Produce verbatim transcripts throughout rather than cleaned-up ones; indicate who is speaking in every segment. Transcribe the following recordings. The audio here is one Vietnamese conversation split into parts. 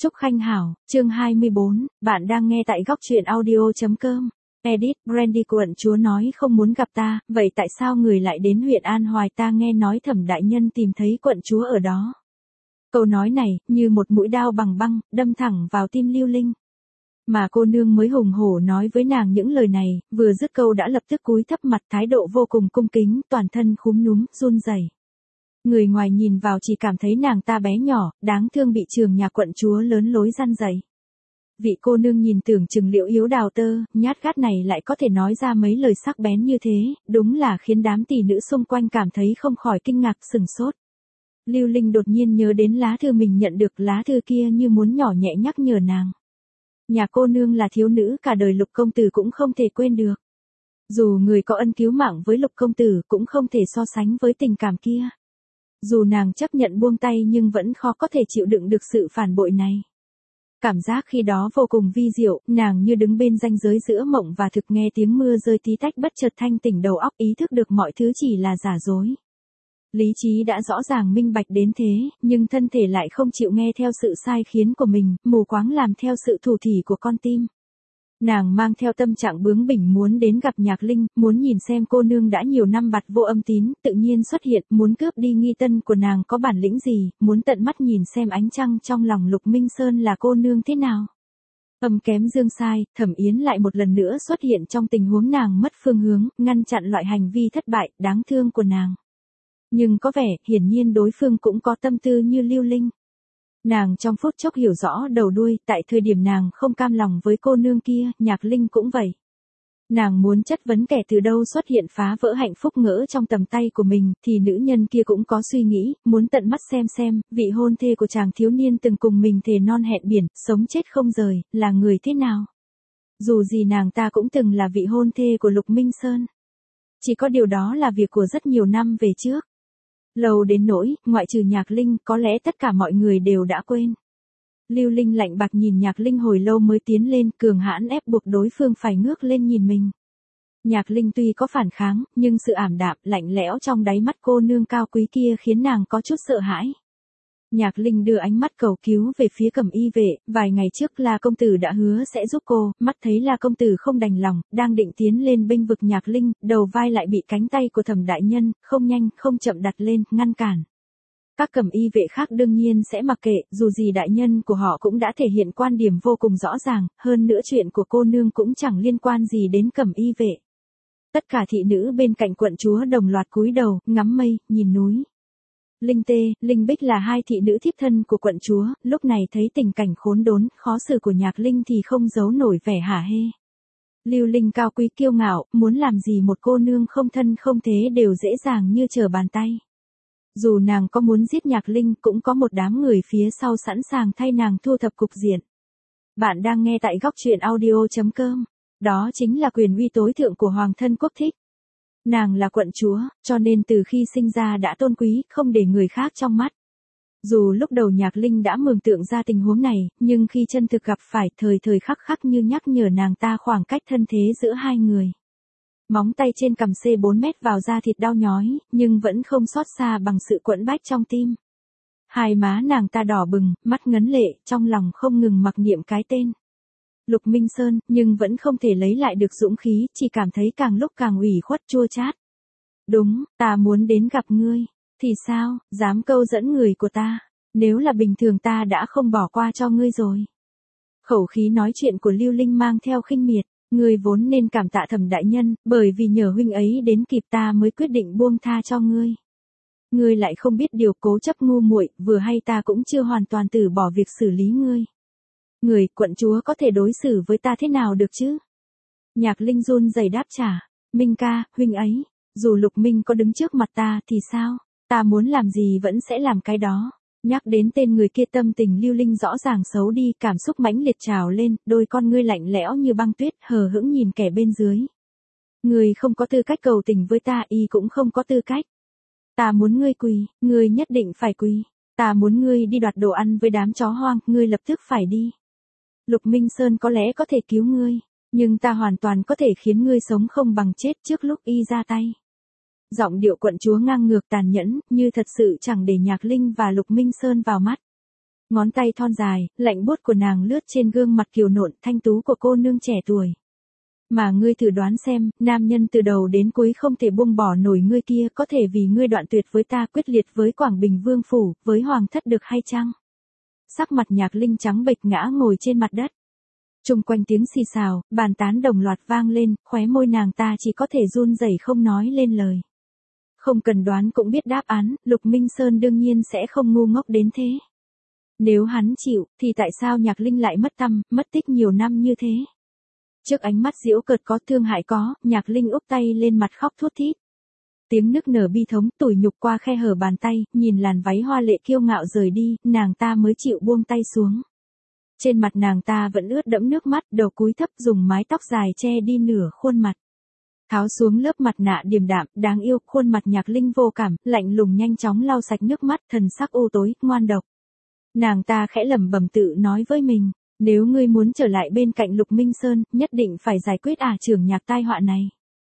Speaker 1: Trúc Khanh Hảo, chương hai mươi bốn, bạn đang nghe tại góc truyện audio.com. Edit, Brandy quận chúa nói không muốn gặp ta, vậy tại sao người lại đến huyện An Hoài? Ta nghe nói Thẩm đại nhân tìm thấy quận chúa ở đó. Câu nói này, như một mũi đao bằng băng, đâm thẳng vào tim Lưu Linh. Mà cô nương mới hùng hổ nói với nàng những lời này, vừa dứt câu đã lập tức cúi thấp mặt, thái độ vô cùng cung kính, toàn thân khúm núm, run rẩy. Người ngoài nhìn vào chỉ cảm thấy nàng ta bé nhỏ, đáng thương bị trường nhà quận chúa lớn lối răn dày. Vị cô nương nhìn tưởng chừng liễu yếu đào tơ, nhát gắt này lại có thể nói ra mấy lời sắc bén như thế, đúng là khiến đám tỷ nữ xung quanh cảm thấy không khỏi kinh ngạc sừng sốt. Lưu Linh đột nhiên nhớ đến lá thư mình nhận được, lá thư kia như muốn nhỏ nhẹ nhắc nhở nàng. Nhà cô nương là thiếu nữ cả đời Lục công tử cũng không thể quên được. Dù người có ân cứu mạng với Lục công tử cũng không thể so sánh với tình cảm kia. Dù nàng chấp nhận buông tay nhưng vẫn khó có thể chịu đựng được sự phản bội này. Cảm giác khi đó vô cùng vi diệu, nàng như đứng bên ranh giới giữa mộng và thực, nghe tiếng mưa rơi tí tách bất chợt thanh tỉnh đầu óc, ý thức được mọi thứ chỉ là giả dối. Lý trí đã rõ ràng minh bạch đến thế, nhưng thân thể lại không chịu nghe theo sự sai khiến của mình, mù quáng làm theo sự thủ thỉ của con tim. Nàng mang theo tâm trạng bướng bỉnh muốn đến gặp Nhạc Linh, muốn nhìn xem cô nương đã nhiều năm bặt vô âm tín, tự nhiên xuất hiện, muốn cướp đi nghi tân của nàng có bản lĩnh gì, muốn tận mắt nhìn xem ánh trăng trong lòng Lục Minh Sơn là cô nương thế nào. Âm kém dương sai, Thẩm Yến lại một lần nữa xuất hiện trong tình huống nàng mất phương hướng, ngăn chặn loại hành vi thất bại, đáng thương của nàng. Nhưng có vẻ, hiển nhiên đối phương cũng có tâm tư như Lưu Linh. Nàng trong phút chốc hiểu rõ đầu đuôi, tại thời điểm nàng không cam lòng với cô nương kia, Nhạc Linh cũng vậy. Nàng muốn chất vấn kẻ từ đâu xuất hiện phá vỡ hạnh phúc ngỡ trong tầm tay của mình, thì nữ nhân kia cũng có suy nghĩ, muốn tận mắt xem xem, vị hôn thê của chàng thiếu niên từng cùng mình thề non hẹn biển, sống chết không rời, là người thế nào. Dù gì nàng ta cũng từng là vị hôn thê của Lục Minh Sơn. Chỉ có điều đó là việc của rất nhiều năm về trước. Lâu đến nỗi, ngoại trừ Nhạc Linh, có lẽ tất cả mọi người đều đã quên. Lưu Linh lạnh bạc nhìn Nhạc Linh hồi lâu mới tiến lên, cường hãn ép buộc đối phương phải ngước lên nhìn mình. Nhạc Linh tuy có phản kháng, nhưng sự ảm đạm, lạnh lẽo trong đáy mắt cô nương cao quý kia khiến nàng có chút sợ hãi. Nhạc Linh đưa ánh mắt cầu cứu về phía Cẩm Y vệ, vài ngày trước La công tử đã hứa sẽ giúp cô, mắt thấy La công tử không đành lòng, đang định tiến lên bênh vực Nhạc Linh, đầu vai lại bị cánh tay của Thẩm đại nhân, không nhanh, không chậm đặt lên, ngăn cản. Các Cẩm Y vệ khác đương nhiên sẽ mặc kệ, dù gì đại nhân của họ cũng đã thể hiện quan điểm vô cùng rõ ràng, hơn nữa chuyện của cô nương cũng chẳng liên quan gì đến Cẩm Y vệ. Tất cả thị nữ bên cạnh quận chúa đồng loạt cúi đầu, ngắm mây, nhìn núi. Linh Tê, Linh Bích là hai thị nữ thiếp thân của quận chúa, lúc này thấy tình cảnh khốn đốn, khó xử của Nhạc Linh thì không giấu nổi vẻ hả hê. Lưu Linh cao quý kiêu ngạo, muốn làm gì một cô nương không thân không thế đều dễ dàng như trở bàn tay. Dù nàng có muốn giết Nhạc Linh cũng có một đám người phía sau sẵn sàng thay nàng thu thập cục diện. Bạn đang nghe tại góc truyện audio.com. Đó chính là quyền uy tối thượng của Hoàng thân quốc thích. Nàng là quận chúa, cho nên từ khi sinh ra đã tôn quý, không để người khác trong mắt. Dù lúc đầu Nhạc Linh đã mường tượng ra tình huống này, nhưng khi chân thực gặp phải, thời thời khắc khắc như nhắc nhở nàng ta khoảng cách thân thế giữa hai người. Móng tay trên cằm xê bốn mét vào da thịt đau nhói, nhưng vẫn không xót xa bằng sự quẫn bách trong tim. Hai má nàng ta đỏ bừng, mắt ngấn lệ, trong lòng không ngừng mặc niệm cái tên Lục Minh Sơn, nhưng vẫn không thể lấy lại được dũng khí, chỉ cảm thấy càng lúc càng ủy khuất chua chát. Đúng, ta muốn đến gặp ngươi. Thì sao, dám câu dẫn người của ta. Nếu là bình thường ta đã không bỏ qua cho ngươi rồi. Khẩu khí nói chuyện của Lưu Linh mang theo khinh miệt. Ngươi vốn nên cảm tạ Thẩm đại nhân, bởi vì nhờ huynh ấy đến kịp ta mới quyết định buông tha cho ngươi. Ngươi lại không biết điều, cố chấp ngu muội, vừa hay ta cũng chưa hoàn toàn từ bỏ việc xử lý ngươi. Người, quận chúa có thể đối xử với ta thế nào được chứ? Nhạc Linh run rẩy đáp trả. Minh ca, huynh ấy, dù Lục Minh có đứng trước mặt ta thì sao? Ta muốn làm gì vẫn sẽ làm cái đó. Nhắc đến tên người kia tâm tình Lưu Linh rõ ràng xấu đi, cảm xúc mãnh liệt trào lên, đôi con ngươi lạnh lẽo như băng tuyết, hờ hững nhìn kẻ bên dưới. Ngươi không có tư cách cầu tình với ta, y cũng không có tư cách. Ta muốn ngươi quỳ, ngươi nhất định phải quỳ. Ta muốn ngươi đi đoạt đồ ăn với đám chó hoang, ngươi lập tức phải đi. Lục Minh Sơn có lẽ có thể cứu ngươi, nhưng ta hoàn toàn có thể khiến ngươi sống không bằng chết trước lúc y ra tay. Giọng điệu quận chúa ngang ngược tàn nhẫn, như thật sự chẳng để Nhạc Linh và Lục Minh Sơn vào mắt. Ngón tay thon dài, lạnh buốt của nàng lướt trên gương mặt kiều nộn thanh tú của cô nương trẻ tuổi. Mà ngươi thử đoán xem, nam nhân từ đầu đến cuối không thể buông bỏ nổi ngươi kia, có thể vì ngươi đoạn tuyệt với ta, quyết liệt với Quảng Bình Vương Phủ, với Hoàng thất được hay chăng? Sắc mặt Nhạc Linh trắng bệch ngã ngồi trên mặt đất. Chung quanh tiếng xì xào, bàn tán đồng loạt vang lên, khóe môi nàng ta chỉ có thể run rẩy không nói lên lời. Không cần đoán cũng biết đáp án, Lục Minh Sơn đương nhiên sẽ không ngu ngốc đến thế. Nếu hắn chịu, thì tại sao Nhạc Linh lại mất tâm, mất tích nhiều năm như thế? Trước ánh mắt giễu cợt có, thương hại có, Nhạc Linh úp tay lên mặt khóc thút thít. Tiếng nức nở bi thống tủi nhục qua khe hở bàn tay, nhìn làn váy hoa lệ kiêu ngạo rời đi, nàng ta mới chịu buông tay xuống. Trên mặt nàng ta vẫn ướt đẫm nước mắt, đầu cúi thấp dùng mái tóc dài che đi nửa khuôn mặt. Tháo xuống lớp mặt nạ điềm đạm, đáng yêu, khuôn mặt Nhạc Linh vô cảm, lạnh lùng nhanh chóng lau sạch nước mắt, thần sắc u tối, ngoan độc. Nàng ta khẽ lẩm bẩm tự nói với mình, nếu ngươi muốn trở lại bên cạnh Lục Minh Sơn, nhất định phải giải quyết ả trưởng Nhạc tai họa này.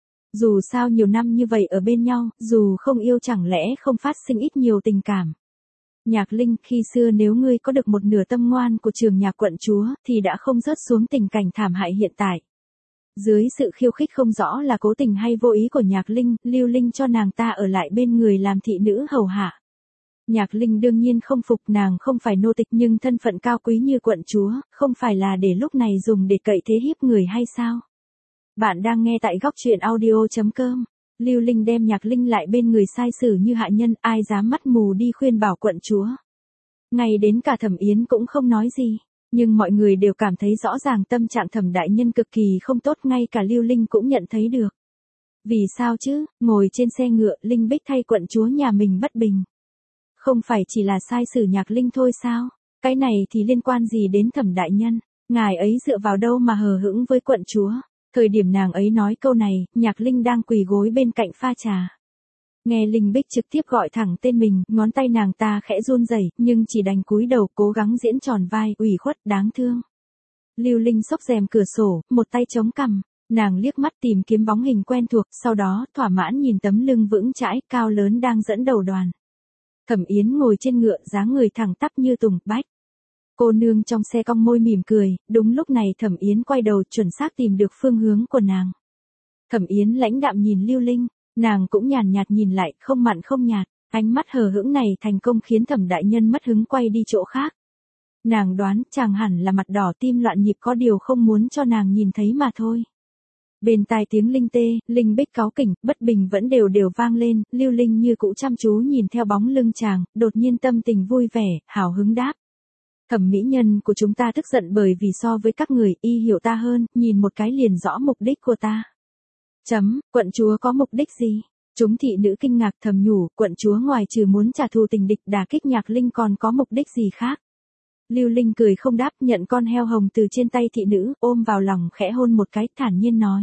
Speaker 1: Dù sao nhiều năm như vậy ở bên nhau, dù không yêu chẳng lẽ không phát sinh ít nhiều tình cảm. Nhạc Linh, khi xưa nếu ngươi có được một nửa tâm ngoan của trường Nhạc quận chúa, thì đã không rớt xuống tình cảnh thảm hại hiện tại. Dưới sự khiêu khích không rõ là cố tình hay vô ý của Nhạc Linh, Lưu Linh cho nàng ta ở lại bên người làm thị nữ hầu hạ. Nhạc Linh đương nhiên không phục, nàng không phải nô tịch nhưng thân phận cao quý như quận chúa, không phải là để lúc này dùng để cậy thế hiếp người hay sao? Bạn đang nghe tại góc truyện audio chấm com. Lưu Linh đem Nhạc Linh lại bên người sai xử như hạ nhân, ai dám mắt mù đi khuyên bảo quận chúa. Ngay đến cả Thẩm Yến cũng không nói gì, nhưng mọi người đều cảm thấy rõ ràng tâm trạng Thẩm đại nhân cực kỳ không tốt, ngay cả Lưu Linh cũng nhận thấy được. Vì sao chứ, ngồi trên xe ngựa, Linh Bích thay quận chúa nhà mình bất bình. Không phải chỉ là sai xử Nhạc Linh thôi sao? Cái này thì liên quan gì đến Thẩm đại nhân? Ngài ấy dựa vào đâu mà hờ hững với quận chúa? Thời điểm nàng ấy nói câu này, Nhạc Linh đang quỳ gối bên cạnh pha trà. Nghe Linh Bích trực tiếp gọi thẳng tên mình, ngón tay nàng ta khẽ run rẩy, nhưng chỉ đành cúi đầu cố gắng diễn tròn vai, ủy khuất đáng thương. Lưu Linh xốc rèm cửa sổ, một tay chống cằm, nàng liếc mắt tìm kiếm bóng hình quen thuộc, sau đó thỏa mãn nhìn tấm lưng vững chãi, cao lớn đang dẫn đầu đoàn. Thẩm Yến ngồi trên ngựa, dáng người thẳng tắp như tùng bách. Cô nương trong xe cong môi mỉm cười, đúng lúc này Thẩm Yến quay đầu chuẩn xác tìm được phương hướng của nàng. Thẩm Yến lãnh đạm nhìn Lưu Linh, nàng cũng nhàn nhạt nhìn lại, không mặn không nhạt, ánh mắt hờ hững này thành công khiến Thẩm đại nhân mất hứng quay đi chỗ khác. Nàng đoán chàng hẳn là mặt đỏ tim loạn nhịp, có điều không muốn cho nàng nhìn thấy mà thôi. Bên tai tiếng linh tê, Linh Bích cáu kỉnh, bất bình vẫn đều đều vang lên, Lưu Linh như cũ chăm chú nhìn theo bóng lưng chàng, đột nhiên tâm tình vui vẻ, hào hứng đáp. Thẩm mỹ nhân của chúng ta tức giận bởi vì so với các người, y hiểu ta hơn, nhìn một cái liền rõ mục đích của ta. Chấm, quận chúa có mục đích gì? Chúng thị nữ kinh ngạc thầm nhủ, quận chúa ngoài trừ muốn trả thù tình địch đả kích Nhạc Linh còn có mục đích gì khác? Lưu Linh cười không đáp, nhận con heo hồng từ trên tay thị nữ, ôm vào lòng khẽ hôn một cái, thản nhiên nói.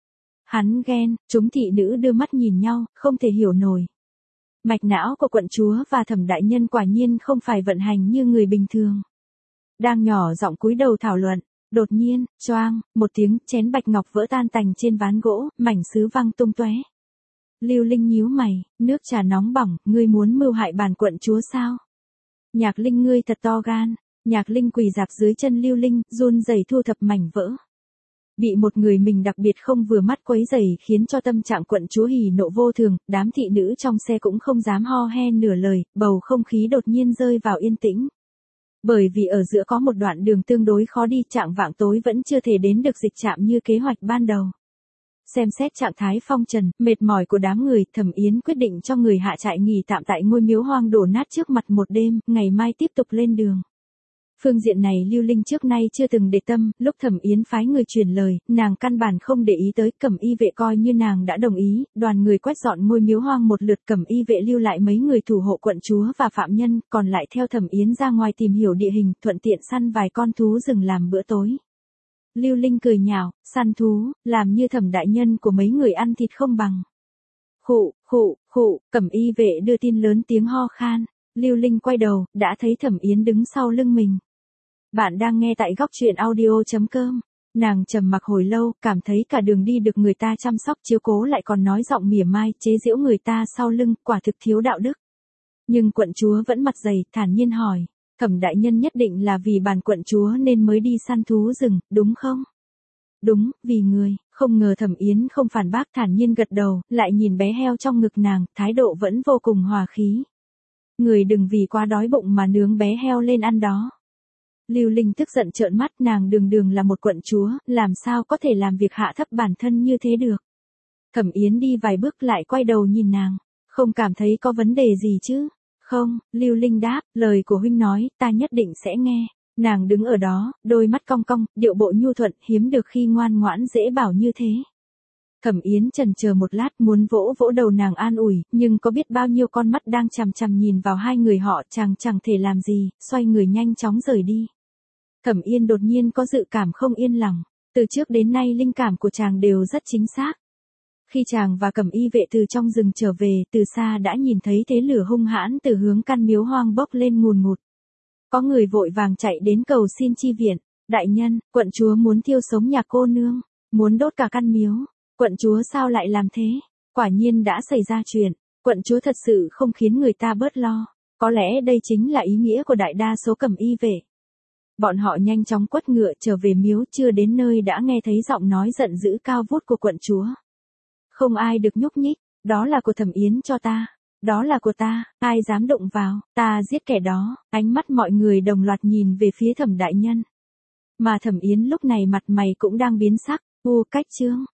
Speaker 1: Hắn ghen, chúng thị nữ đưa mắt nhìn nhau, không thể hiểu nổi. Mạch não của quận chúa và Thẩm đại nhân quả nhiên không phải vận hành như người bình thường. Đang nhỏ giọng cúi đầu thảo luận, đột nhiên, choang, một tiếng, chén bạch ngọc vỡ tan tành trên ván gỗ, mảnh sứ văng tung tóe. Lưu Linh nhíu mày, nước trà nóng bỏng, ngươi muốn mưu hại bản quận chúa sao? Nhạc Linh ngươi thật to gan. Nhạc Linh quỳ dạp dưới chân Lưu Linh, run rẩy thu thập mảnh vỡ. Bị một người mình đặc biệt không vừa mắt quấy rầy khiến cho tâm trạng quận chúa hỉ nộ vô thường, đám thị nữ trong xe cũng không dám ho he nửa lời, bầu không khí đột nhiên rơi vào yên tĩnh. Bởi vì ở giữa có một đoạn đường tương đối khó đi, trạng vạng tối vẫn chưa thể đến được dịch trạm như kế hoạch ban đầu. Xem xét trạng thái phong trần, mệt mỏi của đám người, Thẩm Yến quyết định cho người hạ trại nghỉ tạm tại ngôi miếu hoang đổ nát trước mặt một đêm, ngày mai tiếp tục lên đường. Phương diện này Lưu Linh trước nay chưa từng để tâm, lúc Thẩm Yến phái người truyền lời, nàng căn bản không để ý tới, Cẩm y vệ coi như nàng đã đồng ý, đoàn người quét dọn ngôi miếu hoang một lượt, Cẩm y vệ lưu lại mấy người thủ hộ quận chúa và phạm nhân, còn lại theo Thẩm Yến ra ngoài tìm hiểu địa hình, thuận tiện săn vài con thú rừng làm bữa tối. Lưu Linh cười nhạo, săn thú, làm như Thẩm đại nhân của mấy người ăn thịt không bằng. Khụ, khụ, khụ, Cẩm y vệ đưa tin lớn tiếng ho khan, Lưu Linh quay đầu, đã thấy Thẩm Yến đứng sau lưng mình. Bạn đang nghe tại góc truyện audio chấm com. Nàng trầm mặc hồi lâu, cảm thấy cả đường đi được người ta chăm sóc chiếu cố lại còn nói giọng mỉa mai, chế giễu người ta sau lưng, quả thực thiếu đạo đức. Nhưng quận chúa vẫn mặt dày, thản nhiên hỏi. Thẩm đại nhân nhất định là vì bản quận chúa nên mới đi săn thú rừng, đúng không? Đúng, vì người, không ngờ Thẩm Yến không phản bác, thản nhiên gật đầu, lại nhìn bé heo trong ngực nàng, thái độ vẫn vô cùng hòa khí. Người đừng vì quá đói bụng mà nướng bé heo lên ăn đó. Lưu Linh tức giận trợn mắt, nàng đường đường là một quận chúa, làm sao có thể làm việc hạ thấp bản thân như thế được. Thẩm Yến đi vài bước lại quay đầu nhìn nàng, không cảm thấy có vấn đề gì chứ? Không, Lưu Linh đáp, lời của huynh nói, ta nhất định sẽ nghe. Nàng đứng ở đó, đôi mắt cong cong, điệu bộ nhu thuận, hiếm được khi ngoan ngoãn dễ bảo như thế. Thẩm Yến chần chờ một lát muốn vỗ vỗ đầu nàng an ủi, nhưng có biết bao nhiêu con mắt đang chằm chằm nhìn vào hai người họ, chàng chẳng thể làm gì, xoay người nhanh chóng rời đi. Thẩm Yên đột nhiên có dự cảm không yên lòng, từ trước đến nay linh cảm của chàng đều rất chính xác. Khi chàng và Cẩm Y vệ từ trong rừng trở về, từ xa đã nhìn thấy thế lửa hung hãn từ hướng căn miếu hoang bốc lên ngùn ngụt. Có người vội vàng chạy đến cầu xin chi viện, đại nhân, quận chúa muốn thiêu sống nhà cô nương, muốn đốt cả căn miếu, quận chúa sao lại làm thế? Quả nhiên đã xảy ra chuyện, quận chúa thật sự không khiến người ta bớt lo, có lẽ đây chính là ý nghĩa của đại đa số Cẩm Y vệ. Bọn họ nhanh chóng quất ngựa trở về miếu, chưa đến nơi đã nghe thấy giọng nói giận dữ cao vút của quận chúa. Không ai được nhúc nhích, đó là của Thẩm Yến cho ta, đó là của ta, ai dám động vào, ta giết kẻ đó. Ánh mắt mọi người đồng loạt nhìn về phía Thẩm đại nhân. Mà Thẩm Yến lúc này mặt mày cũng đang biến sắc, u cách chương.